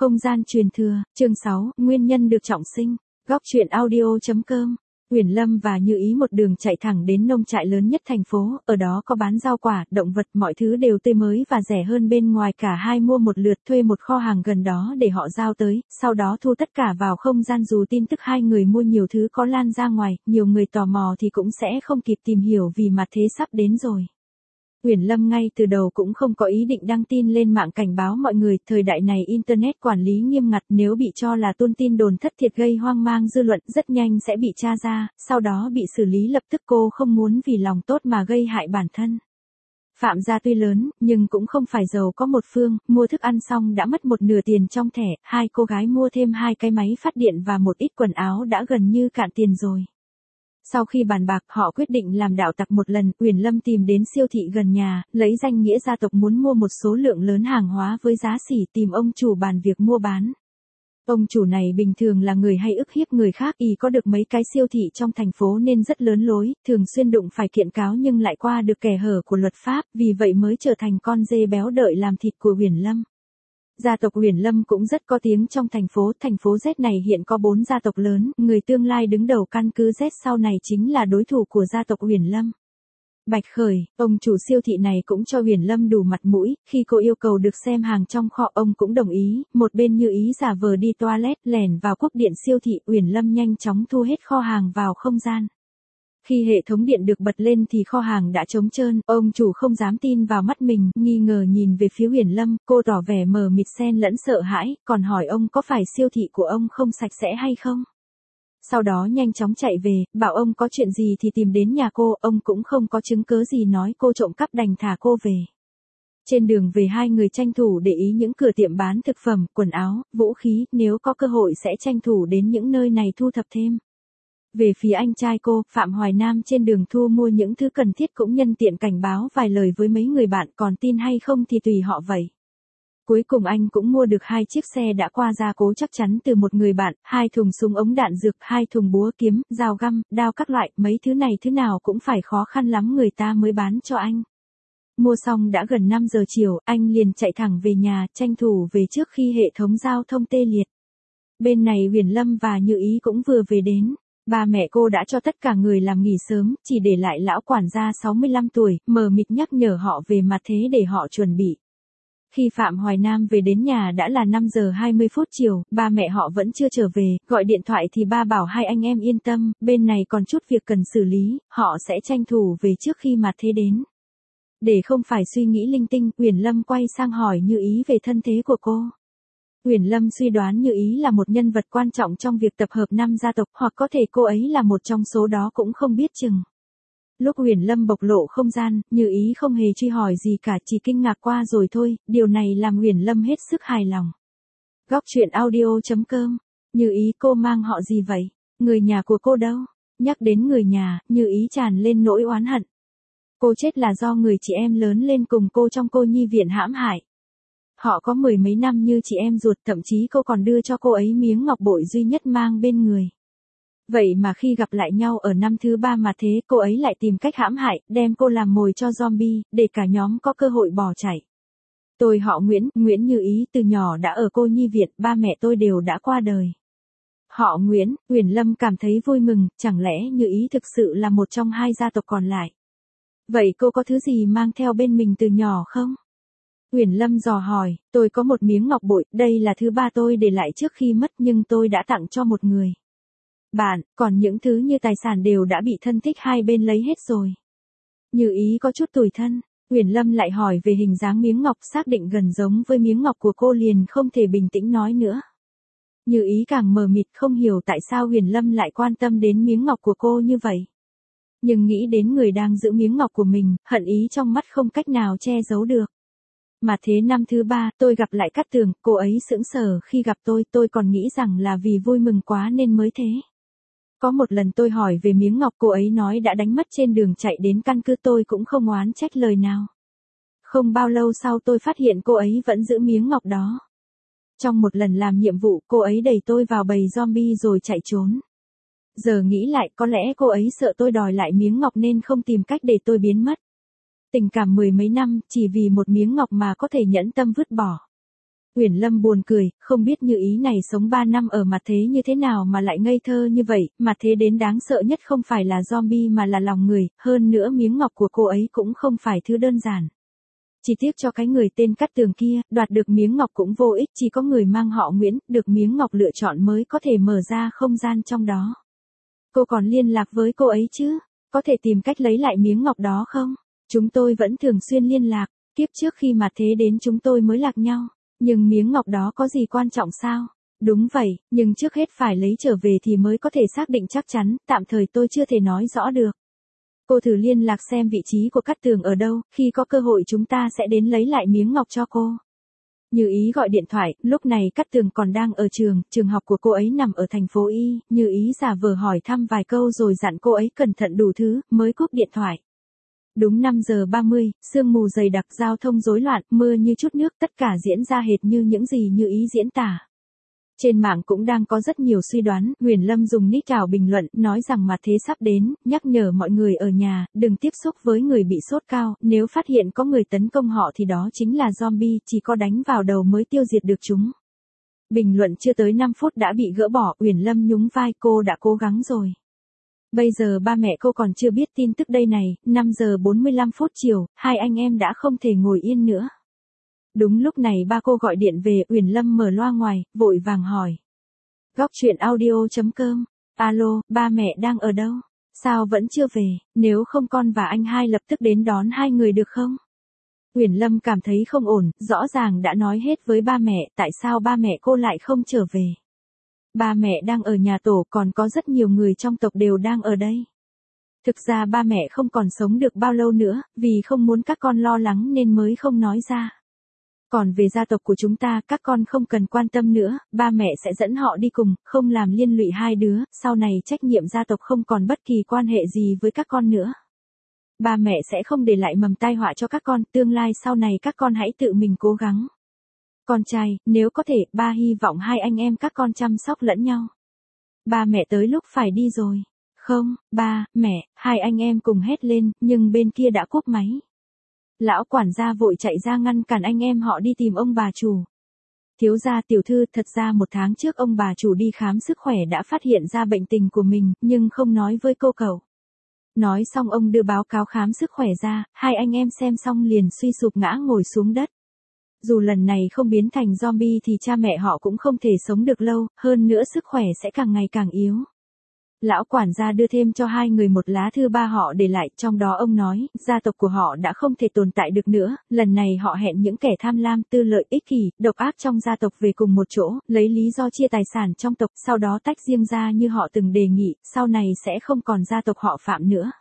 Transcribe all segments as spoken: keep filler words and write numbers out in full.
Không gian truyền thừa, chương sáu, nguyên nhân được trọng sinh. Góc truyện audio chấm com. Uyển Lâm và Như Ý một đường chạy thẳng đến nông trại lớn nhất thành phố, ở đó có bán rau quả, động vật, mọi thứ đều tươi mới và rẻ hơn bên ngoài. Cả hai mua một lượt thuê một kho hàng gần đó để họ giao tới, sau đó thu tất cả vào không gian. Dù tin tức hai người mua nhiều thứ có lan ra ngoài, nhiều người tò mò thì cũng sẽ không kịp tìm hiểu vì mặt thế sắp đến rồi. Uyển Lâm ngay từ đầu cũng không có ý định đăng tin lên mạng cảnh báo mọi người, thời đại này Internet quản lý nghiêm ngặt, nếu bị cho là tung tin đồn thất thiệt gây hoang mang dư luận, rất nhanh sẽ bị tra ra, sau đó bị xử lý lập tức. Cô không muốn vì lòng tốt mà gây hại bản thân. Phạm gia tuy lớn, nhưng cũng không phải giàu có một phương, mua thức ăn xong đã mất một nửa tiền trong thẻ, hai cô gái mua thêm hai cái máy phát điện và một ít quần áo đã gần như cạn tiền rồi. Sau khi bàn bạc, họ quyết định làm đạo tặc một lần. Uyển Lâm tìm đến siêu thị gần nhà, lấy danh nghĩa gia tộc muốn mua một số lượng lớn hàng hóa với giá sỉ, tìm ông chủ bàn việc mua bán. Ông chủ này bình thường là người hay ức hiếp người khác, y có được mấy cái siêu thị trong thành phố nên rất lớn lối, thường xuyên đụng phải kiện cáo nhưng lại qua được kẻ hở của luật pháp, vì vậy mới trở thành con dê béo đợi làm thịt của Uyển Lâm. Gia tộc Uyển Lâm cũng rất có tiếng trong thành phố, thành phố Z này hiện có bốn gia tộc lớn, người tương lai đứng đầu căn cứ Z sau này chính là đối thủ của gia tộc Uyển Lâm. Bạch Khởi, ông chủ siêu thị này cũng cho Uyển Lâm đủ mặt mũi, khi cô yêu cầu được xem hàng trong kho ông cũng đồng ý, một bên Như Ý giả vờ đi toilet lẻn vào cúp điện siêu thị, Uyển Lâm nhanh chóng thu hết kho hàng vào không gian. Khi hệ thống điện được bật lên thì kho hàng đã trống trơn, ông chủ không dám tin vào mắt mình, nghi ngờ nhìn về phía Uyển Lâm, cô tỏ vẻ mờ mịt xen lẫn sợ hãi, còn hỏi ông có phải siêu thị của ông không sạch sẽ hay không. Sau đó nhanh chóng chạy về, bảo ông có chuyện gì thì tìm đến nhà cô, ông cũng không có chứng cớ gì nói cô trộm cắp đành thả cô về. Trên đường về hai người tranh thủ để ý những cửa tiệm bán thực phẩm, quần áo, vũ khí, nếu có cơ hội sẽ tranh thủ đến những nơi này thu thập thêm. Về phía anh trai cô, Phạm Hoài Nam trên đường thu mua những thứ cần thiết cũng nhân tiện cảnh báo vài lời với mấy người bạn, còn tin hay không thì tùy họ vậy. Cuối cùng anh cũng mua được hai chiếc xe đã qua gia cố chắc chắn từ một người bạn, hai thùng súng ống đạn dược, hai thùng búa kiếm, dao găm, đao các loại, mấy thứ này thứ nào cũng phải khó khăn lắm người ta mới bán cho anh. Mua xong đã gần năm giờ chiều, anh liền chạy thẳng về nhà, tranh thủ về trước khi hệ thống giao thông tê liệt. Bên này Uyển Lâm và Như Ý cũng vừa về đến. Ba mẹ cô đã cho tất cả người làm nghỉ sớm, chỉ để lại lão quản gia sáu mươi lăm tuổi, mờ mịt nhắc nhở họ về mặt thế để họ chuẩn bị. Khi Phạm Hoài Nam về đến nhà đã là năm giờ hai mươi phút chiều, ba mẹ họ vẫn chưa trở về, gọi điện thoại thì ba bảo hai anh em yên tâm, bên này còn chút việc cần xử lý, họ sẽ tranh thủ về trước khi mặt thế đến. Để không phải suy nghĩ linh tinh, Uyển Lâm quay sang hỏi Như Ý về thân thế của cô. Uyển Lâm suy đoán Như Ý là một nhân vật quan trọng trong việc tập hợp năm gia tộc, hoặc có thể cô ấy là một trong số đó cũng không biết chừng. Lúc Uyển Lâm bộc lộ không gian, Như Ý không hề truy hỏi gì cả, chỉ kinh ngạc qua rồi thôi, điều này làm Uyển Lâm hết sức hài lòng. Góc truyện audio chấm com. Như Ý, cô mang họ gì vậy? Người nhà của cô đâu? Nhắc đến người nhà, Như Ý tràn lên nỗi oán hận. Cô chết là do người chị em lớn lên cùng cô trong cô nhi viện hãm hại. Họ có mười mấy năm như chị em ruột, thậm chí cô còn đưa cho cô ấy miếng ngọc bội duy nhất mang bên người. Vậy mà khi gặp lại nhau ở năm thứ ba mà thế, cô ấy lại tìm cách hãm hại, đem cô làm mồi cho zombie, để cả nhóm có cơ hội bỏ chạy. Tôi họ Nguyễn, Nguyễn Như Ý, từ nhỏ đã ở cô nhi viện, ba mẹ tôi đều đã qua đời. Họ Nguyễn, Uyển Lâm cảm thấy vui mừng, chẳng lẽ Như Ý thực sự là một trong hai gia tộc còn lại. Vậy cô có thứ gì mang theo bên mình từ nhỏ không? Uyển Lâm dò hỏi, tôi có một miếng ngọc bội, đây là thứ ba tôi để lại trước khi mất nhưng tôi đã tặng cho một người bạn, còn những thứ như tài sản đều đã bị thân thích hai bên lấy hết rồi. Như Ý có chút tủi thân, Uyển Lâm lại hỏi về hình dáng miếng ngọc, xác định gần giống với miếng ngọc của cô liền không thể bình tĩnh nói nữa. Như Ý càng mờ mịt không hiểu tại sao Uyển Lâm lại quan tâm đến miếng ngọc của cô như vậy. Nhưng nghĩ đến người đang giữ miếng ngọc của mình, hận ý trong mắt không cách nào che giấu được. Mà thế năm thứ ba, tôi gặp lại Cát Tường, cô ấy sững sờ khi gặp tôi, tôi còn nghĩ rằng là vì vui mừng quá nên mới thế. Có một lần tôi hỏi về miếng ngọc, cô ấy nói đã đánh mất trên đường chạy đến căn cứ, tôi cũng không oán trách lời nào. Không bao lâu sau tôi phát hiện cô ấy vẫn giữ miếng ngọc đó. Trong một lần làm nhiệm vụ, cô ấy đẩy tôi vào bầy zombie rồi chạy trốn. Giờ nghĩ lại, có lẽ cô ấy sợ tôi đòi lại miếng ngọc nên không tìm cách để tôi biến mất. Tình cảm mười mấy năm, chỉ vì một miếng ngọc mà có thể nhẫn tâm vứt bỏ. Uyển Lâm buồn cười, không biết Như Ý này sống ba năm ở mặt thế như thế nào mà lại ngây thơ như vậy, mặt thế đến đáng sợ nhất không phải là zombie mà là lòng người, hơn nữa miếng ngọc của cô ấy cũng không phải thứ đơn giản. Chỉ tiếc cho cái người tên Cát Tường kia, đoạt được miếng ngọc cũng vô ích, chỉ có người mang họ Nguyễn, được miếng ngọc lựa chọn mới có thể mở ra không gian trong đó. Cô còn liên lạc với cô ấy chứ? Có thể tìm cách lấy lại miếng ngọc đó không? Chúng tôi vẫn thường xuyên liên lạc, kiếp trước khi mặt thế đến chúng tôi mới lạc nhau. Nhưng miếng ngọc đó có gì quan trọng sao? Đúng vậy, nhưng trước hết phải lấy trở về thì mới có thể xác định chắc chắn, tạm thời tôi chưa thể nói rõ được. Cô thử liên lạc xem vị trí của Cát Tường ở đâu, khi có cơ hội chúng ta sẽ đến lấy lại miếng ngọc cho cô. Như Ý gọi điện thoại, lúc này Cát Tường còn đang ở trường, trường học của cô ấy nằm ở thành phố Y, Như Ý giả vờ hỏi thăm vài câu rồi dặn cô ấy cẩn thận đủ thứ, mới cúp điện thoại. Đúng năm giờ ba mươi, sương mù dày đặc, giao thông rối loạn, mưa như chút nước, tất cả diễn ra hệt như những gì Như Ý diễn tả. Trên mạng cũng đang có rất nhiều suy đoán, Uyển Lâm dùng nick ảo bình luận, nói rằng mặt thế sắp đến, nhắc nhở mọi người ở nhà, đừng tiếp xúc với người bị sốt cao, nếu phát hiện có người tấn công họ thì đó chính là zombie, chỉ có đánh vào đầu mới tiêu diệt được chúng. Bình luận chưa tới năm phút đã bị gỡ bỏ, Uyển Lâm nhún vai, cô đã cố gắng rồi. Bây giờ ba mẹ cô còn chưa biết tin tức đây này, năm giờ bốn mươi lăm phút chiều, hai anh em đã không thể ngồi yên nữa. Đúng lúc này ba cô gọi điện về, Uyển Lâm mở loa ngoài, vội vàng hỏi. Góc truyện audio chấm com, alo, ba mẹ đang ở đâu? Sao vẫn chưa về, nếu không con và anh hai lập tức đến đón hai người được không? Uyển Lâm cảm thấy không ổn, rõ ràng đã nói hết với ba mẹ, tại sao ba mẹ cô lại không trở về? Ba mẹ đang ở nhà tổ, còn có rất nhiều người trong tộc đều đang ở đây. Thực ra ba mẹ không còn sống được bao lâu nữa, vì không muốn các con lo lắng nên mới không nói ra. Còn về gia tộc của chúng ta, các con không cần quan tâm nữa, ba mẹ sẽ dẫn họ đi cùng, không làm liên lụy hai đứa, sau này trách nhiệm gia tộc không còn bất kỳ quan hệ gì với các con nữa. Ba mẹ sẽ không để lại mầm tai họa cho các con, tương lai sau này các con hãy tự mình cố gắng. Con trai, nếu có thể, ba hy vọng hai anh em các con chăm sóc lẫn nhau. Ba mẹ tới lúc phải đi rồi. Không, ba, mẹ, hai anh em cùng hét lên, nhưng bên kia đã cúp máy. Lão quản gia vội chạy ra ngăn cản anh em họ đi tìm ông bà chủ. Thiếu gia tiểu thư, thật ra một tháng trước ông bà chủ đi khám sức khỏe đã phát hiện ra bệnh tình của mình, nhưng không nói với cô cậu. Nói xong ông đưa báo cáo khám sức khỏe ra, hai anh em xem xong liền suy sụp ngã ngồi xuống đất. Dù lần này không biến thành zombie thì cha mẹ họ cũng không thể sống được lâu, hơn nữa sức khỏe sẽ càng ngày càng yếu. Lão quản gia đưa thêm cho hai người một lá thư ba họ để lại, trong đó ông nói, gia tộc của họ đã không thể tồn tại được nữa, lần này họ hẹn những kẻ tham lam, tư lợi, ích kỷ, độc ác trong gia tộc về cùng một chỗ, lấy lý do chia tài sản trong tộc, sau đó tách riêng ra như họ từng đề nghị, sau này sẽ không còn gia tộc họ Phạm nữa.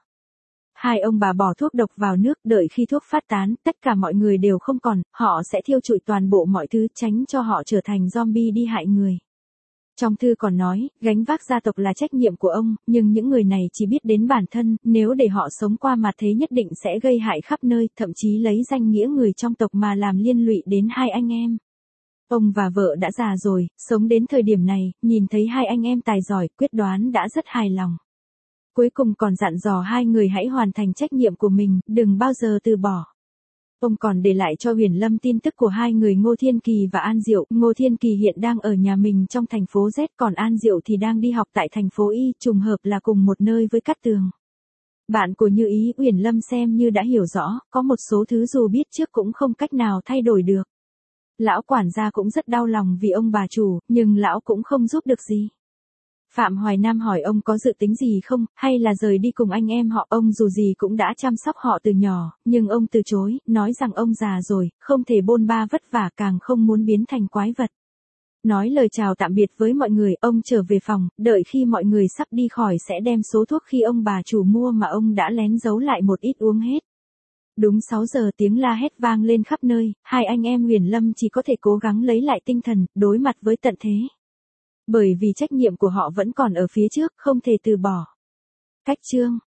Hai ông bà bỏ thuốc độc vào nước, đợi khi thuốc phát tán, tất cả mọi người đều không còn, họ sẽ thiêu trụi toàn bộ mọi thứ, tránh cho họ trở thành zombie đi hại người. Trong thư còn nói, gánh vác gia tộc là trách nhiệm của ông, nhưng những người này chỉ biết đến bản thân, nếu để họ sống qua mặt thế nhất định sẽ gây hại khắp nơi, thậm chí lấy danh nghĩa người trong tộc mà làm liên lụy đến hai anh em. Ông và vợ đã già rồi, sống đến thời điểm này, nhìn thấy hai anh em tài giỏi, quyết đoán đã rất hài lòng. Cuối cùng còn dặn dò hai người hãy hoàn thành trách nhiệm của mình, đừng bao giờ từ bỏ. Ông còn để lại cho Uyển Lâm tin tức của hai người Ngô Thiên Kỳ và An Diệu. Ngô Thiên Kỳ hiện đang ở nhà mình trong thành phố Z, còn An Diệu thì đang đi học tại thành phố Y, trùng hợp là cùng một nơi với Cát Tường. Bạn của Như Ý, Uyển Lâm xem như đã hiểu rõ, có một số thứ dù biết trước cũng không cách nào thay đổi được. Lão quản gia cũng rất đau lòng vì ông bà chủ, nhưng lão cũng không giúp được gì. Phạm Hoài Nam hỏi ông có dự tính gì không, hay là rời đi cùng anh em họ. Ông dù gì cũng đã chăm sóc họ từ nhỏ, nhưng ông từ chối, nói rằng ông già rồi, không thể bôn ba vất vả, càng không muốn biến thành quái vật. Nói lời chào tạm biệt với mọi người, ông trở về phòng, đợi khi mọi người sắp đi khỏi sẽ đem số thuốc khi ông bà chủ mua mà ông đã lén giấu lại một ít uống hết. Đúng sáu giờ tiếng la hét vang lên khắp nơi, hai anh em Uyển Lâm chỉ có thể cố gắng lấy lại tinh thần, đối mặt với tận thế. Bởi vì trách nhiệm của họ vẫn còn ở phía trước, không thể từ bỏ. Cách chương